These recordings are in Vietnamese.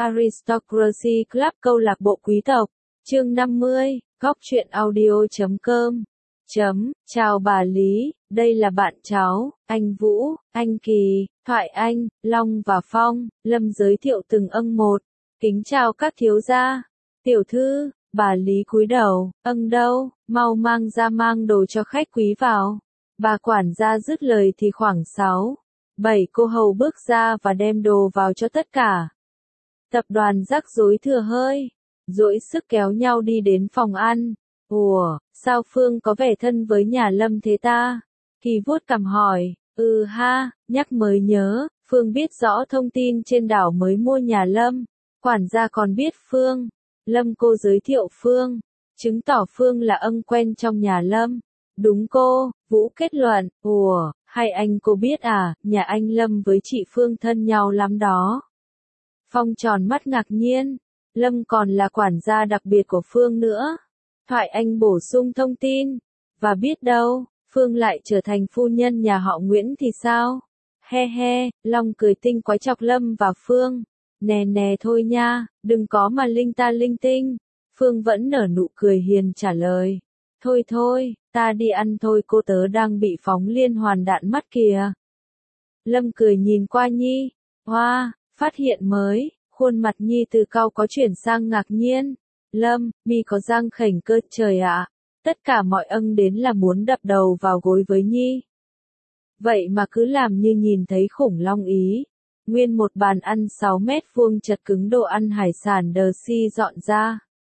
Aristocracy Club câu lạc bộ quý tộc. Chương 50, góc truyện audio.com. Chào bà Lý, đây là bạn cháu, anh Vũ, anh Kỳ, Thoại Anh, Long và Phong. Lâm giới thiệu từng một. Kính chào các thiếu gia. Tiểu thư, bà Lý cúi đầu, đâu, mau mang ra mang đồ cho khách quý vào. Bà quản gia dứt lời thì khoảng 6-7 cô hầu bước ra và đem đồ vào cho tất cả. Tập đoàn rắc rối thừa hơi, dỗi sức kéo nhau đi đến phòng ăn. Ủa, sao Phương có vẻ thân với nhà Lâm thế ta? Kỳ vuốt cằm hỏi, nhắc mới nhớ, Phương biết rõ thông tin trên đảo mới mua nhà Lâm. Quản gia còn biết Phương. Lâm cô giới thiệu Phương, chứng tỏ Phương là quen trong nhà Lâm. Đúng cô, Vũ kết luận, hay anh cô biết à, nhà anh Lâm với chị Phương thân nhau lắm đó. Phong tròn mắt ngạc nhiên, Lâm còn là quản gia đặc biệt của Phương nữa. Thoại Anh bổ sung thông tin, và biết đâu, Phương lại trở thành phu nhân nhà họ Nguyễn thì sao? He, Long cười tinh quái chọc Lâm và Phương. Nè thôi nha, đừng có mà linh ta linh tinh. Phương vẫn nở nụ cười hiền trả lời. Thôi, ta đi ăn thôi, cô tớ đang bị phóng liên hoàn đạn mắt kìa. Lâm cười nhìn qua Nhi. Hoa, phát hiện mới, khuôn mặt Nhi từ cau có chuyển sang ngạc nhiên. Lâm, mi có răng khểnh cơ trời ạ. Tất cả mọi đến là muốn đập đầu vào gối với Nhi. Vậy mà cứ làm như nhìn thấy khủng long ý. Nguyên một bàn ăn 6 mét vuông chật cứng đồ ăn hải sản đờ si dọn ra.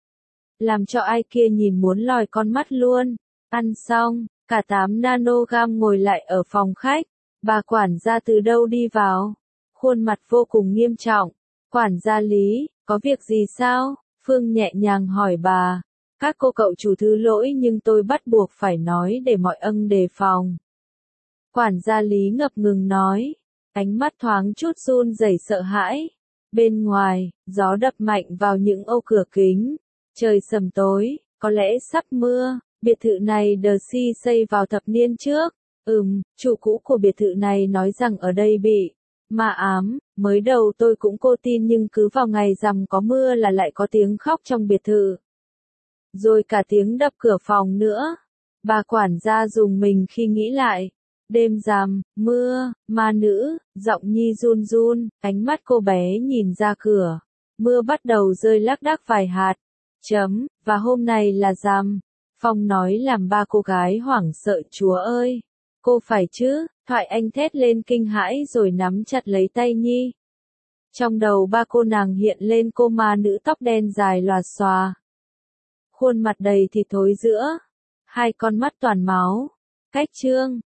Làm cho ai kia nhìn muốn lòi con mắt luôn. Ăn xong, cả 8 nanogam ngồi lại ở phòng khách. Bà quản gia từ đâu đi vào? Khuôn mặt vô cùng nghiêm trọng. Quản gia Lý, có việc gì sao? Phương nhẹ nhàng hỏi bà. Các cô cậu chủ thứ lỗi nhưng tôi bắt buộc phải nói để mọi đề phòng. Quản gia Lý ngập ngừng nói. Ánh mắt thoáng chút run rẩy sợ hãi. Bên ngoài, gió đập mạnh vào những ô cửa kính. Trời sầm tối, có lẽ sắp mưa. Biệt thự này Darcy xây vào thập niên trước. Chủ cũ của biệt thự này nói rằng ở đây bị ma ám. Mới đầu tôi cũng cô tin nhưng cứ vào ngày rằm có mưa là lại có tiếng khóc trong biệt thự. Rồi cả tiếng đập cửa phòng nữa. Bà quản gia rùng mình khi nghĩ lại. Đêm rằm, mưa, ma nữ, giọng Nhi run run, ánh mắt cô bé nhìn ra cửa. Mưa bắt đầu rơi lác đác vài hạt. Và hôm nay là rằm. Phong nói làm ba cô gái hoảng sợ. Chúa ơi! Cô phải chứ? Thoại Anh thét lên kinh hãi rồi nắm chặt lấy tay Nhi. Trong đầu ba cô nàng hiện lên cô ma nữ tóc đen dài lòa xòa. Khuôn mặt đầy thịt thối giữa. Hai con mắt toàn máu. Cách trương.